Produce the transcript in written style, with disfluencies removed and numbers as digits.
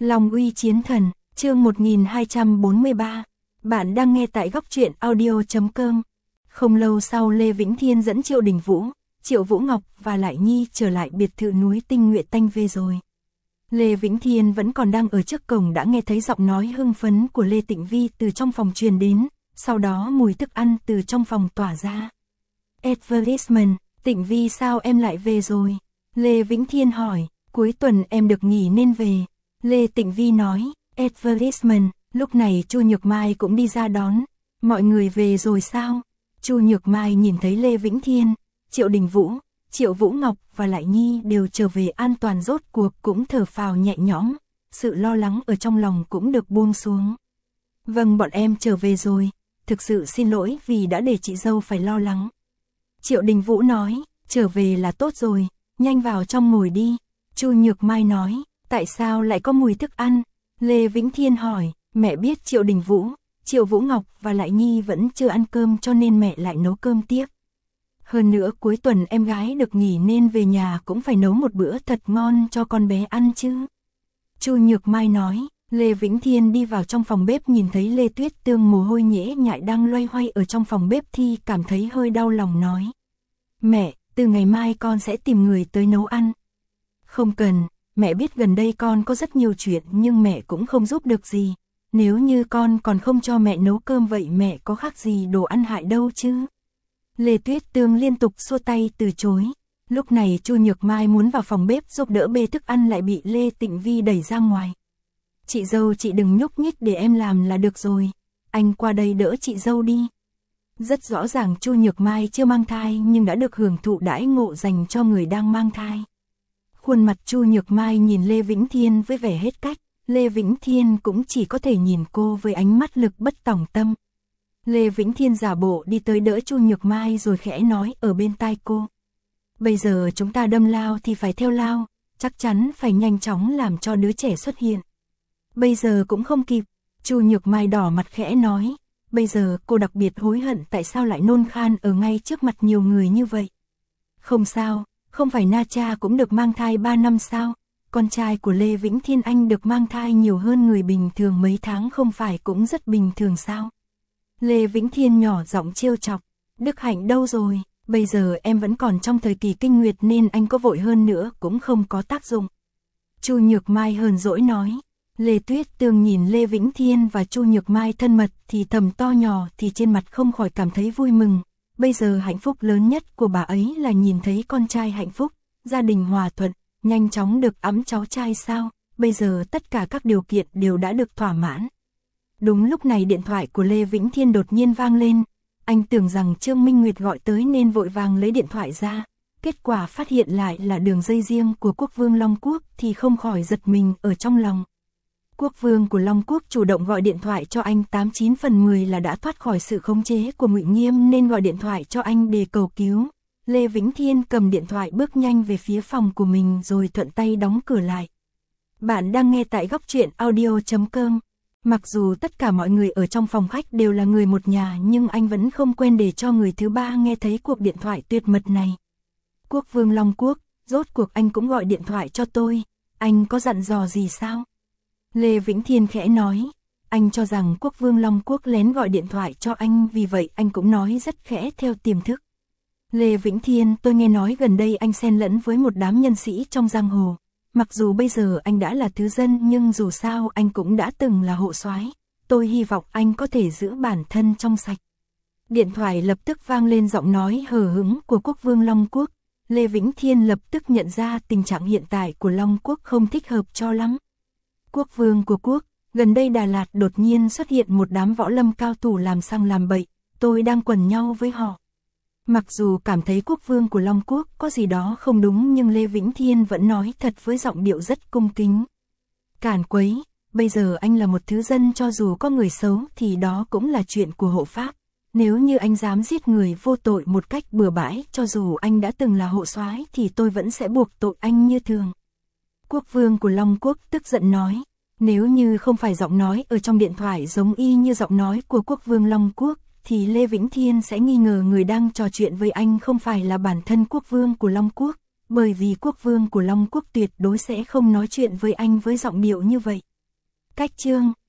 Long uy chiến thần, chương 1243. Bạn đang nghe tại góc truyện audio.com. Không lâu sau Lê Vĩnh Thiên dẫn Triệu Đình Vũ, Triệu Vũ Ngọc và Lại Nhi trở lại biệt thự núi Tinh Nguyệt Tanh về rồi. Lê Vĩnh Thiên vẫn còn đang ở trước cổng đã nghe thấy giọng nói hưng phấn của Lê Tịnh Vi từ trong phòng truyền đến, sau đó mùi thức ăn từ trong phòng tỏa ra. Advertisement, Tịnh Vi sao em lại về rồi? Lê Vĩnh Thiên hỏi, cuối tuần em được nghỉ nên về. Lê Tịnh Vi nói, advertisement, lúc này Chu Nhược Mai cũng đi ra đón. Mọi người về rồi sao? Chu Nhược Mai nhìn thấy Lê Vĩnh Thiên, Triệu Đình Vũ, Triệu Vũ Ngọc và Lại Nhi đều trở về an toàn rốt cuộc cũng thở phào nhẹ nhõm, sự lo lắng ở trong lòng cũng được buông xuống. Vâng, bọn em trở về rồi, thực sự xin lỗi vì đã để chị dâu phải lo lắng. Triệu Đình Vũ nói, trở về là tốt rồi, nhanh vào trong ngồi đi. Chu Nhược Mai nói, tại sao lại có mùi thức ăn? Lê Vĩnh Thiên hỏi, mẹ biết Triệu Đình Vũ, Triệu Vũ Ngọc và Lại Nhi vẫn chưa ăn cơm cho nên mẹ lại nấu cơm tiếp. Hơn nữa cuối tuần em gái được nghỉ nên về nhà cũng phải nấu một bữa thật ngon cho con bé ăn chứ. Chu Nhược Mai nói, Lê Vĩnh Thiên đi vào trong phòng bếp nhìn thấy Lê Tuyết Tương mồ hôi nhễ nhại đang loay hoay ở trong phòng bếp thì cảm thấy hơi đau lòng nói. Mẹ, từ ngày mai con sẽ tìm người tới nấu ăn. Không cần, mẹ biết gần đây con có rất nhiều chuyện nhưng mẹ cũng không giúp được gì. Nếu như con còn không cho mẹ nấu cơm vậy mẹ có khác gì đồ ăn hại đâu chứ. Lê Tuyết Tương liên tục xua tay từ chối. Lúc này Chu Nhược Mai muốn vào phòng bếp giúp đỡ bê thức ăn lại bị Lê Tịnh Vi đẩy ra ngoài. Chị dâu chị đừng nhúc nhích để em làm là được rồi. Anh qua đây đỡ chị dâu đi. Rất rõ ràng Chu Nhược Mai chưa mang thai nhưng đã được hưởng thụ đãi ngộ dành cho người đang mang thai. Khuôn mặt Chu Nhược Mai nhìn Lê Vĩnh Thiên với vẻ hết cách, Lê Vĩnh Thiên cũng chỉ có thể nhìn cô với ánh mắt lực bất tòng tâm. Lê Vĩnh Thiên giả bộ đi tới đỡ Chu Nhược Mai rồi khẽ nói ở bên tai cô. Bây giờ chúng ta đâm lao thì phải theo lao, chắc chắn phải nhanh chóng làm cho đứa trẻ xuất hiện. Bây giờ cũng không kịp, Chu Nhược Mai đỏ mặt khẽ nói. Bây giờ cô đặc biệt hối hận tại sao lại nôn khan ở ngay trước mặt nhiều người như vậy. Không sao, không phải Na Cha cũng được mang thai 3 năm sao? Con trai của Lê Vĩnh Thiên Anh được mang thai nhiều hơn người bình thường mấy tháng không phải cũng rất bình thường sao? Lê Vĩnh Thiên nhỏ giọng trêu chọc. Đức Hạnh đâu rồi? Bây giờ em vẫn còn trong thời kỳ kinh nguyệt nên anh có vội hơn nữa cũng không có tác dụng. Chu Nhược Mai hờn dỗi nói. Lê Tuyết Tương nhìn Lê Vĩnh Thiên và Chu Nhược Mai thân mật thì thầm to nhỏ thì trên mặt không khỏi cảm thấy vui mừng. Bây giờ hạnh phúc lớn nhất của bà ấy là nhìn thấy con trai hạnh phúc, gia đình hòa thuận, nhanh chóng được ẵm cháu trai sao, bây giờ tất cả các điều kiện đều đã được thỏa mãn. Đúng lúc này điện thoại của Lê Vĩnh Thiên đột nhiên vang lên, anh tưởng rằng Trương Minh Nguyệt gọi tới nên vội vàng lấy điện thoại ra, kết quả phát hiện lại là đường dây riêng của Quốc vương Long Quốc thì không khỏi giật mình ở trong lòng. Quốc vương của Long Quốc chủ động gọi điện thoại cho anh 89 phần 10 là đã thoát khỏi sự khống chế của Ngụy Nghiêm nên gọi điện thoại cho anh để cầu cứu. Lê Vĩnh Thiên cầm điện thoại bước nhanh về phía phòng của mình rồi thuận tay đóng cửa lại. Bạn đang nghe tại góc truyện audio.com. Mặc dù tất cả mọi người ở trong phòng khách đều là người một nhà nhưng anh vẫn không quên để cho người thứ ba nghe thấy cuộc điện thoại tuyệt mật này. Quốc vương Long Quốc, rốt cuộc anh cũng gọi điện thoại cho tôi, anh có dặn dò gì sao? Lê Vĩnh Thiên khẽ nói, anh cho rằng Quốc vương Long Quốc lén gọi điện thoại cho anh vì vậy anh cũng nói rất khẽ theo tiềm thức. Lê Vĩnh Thiên, tôi nghe nói gần đây anh xen lẫn với một đám nhân sĩ trong giang hồ. Mặc dù bây giờ anh đã là thứ dân nhưng dù sao anh cũng đã từng là hộ soái. Tôi hy vọng anh có thể giữ bản thân trong sạch. Điện thoại lập tức vang lên giọng nói hờ hững của Quốc vương Long Quốc. Lê Vĩnh Thiên lập tức nhận ra tình trạng hiện tại của Long Quốc không thích hợp cho lắm. Quốc vương của quốc, gần đây Đà Lạt đột nhiên xuất hiện một đám võ lâm cao thủ làm sang làm bậy, tôi đang quần nhau với họ. Mặc dù cảm thấy quốc vương của Long Quốc có gì đó không đúng nhưng Lê Vĩnh Thiên vẫn nói thật với giọng điệu rất cung kính. Càn quấy, bây giờ anh là một thứ dân cho dù có người xấu thì đó cũng là chuyện của hộ pháp. Nếu như anh dám giết người vô tội một cách bừa bãi cho dù anh đã từng là hộ soái thì tôi vẫn sẽ buộc tội anh như thường. Quốc vương của Long Quốc tức giận nói, nếu như không phải giọng nói ở trong điện thoại giống y như giọng nói của Quốc vương Long Quốc, thì Lê Vĩnh Thiên sẽ nghi ngờ người đang trò chuyện với anh không phải là bản thân Quốc vương của Long Quốc, bởi vì Quốc vương của Long Quốc tuyệt đối sẽ không nói chuyện với anh với giọng điệu như vậy. Cách chương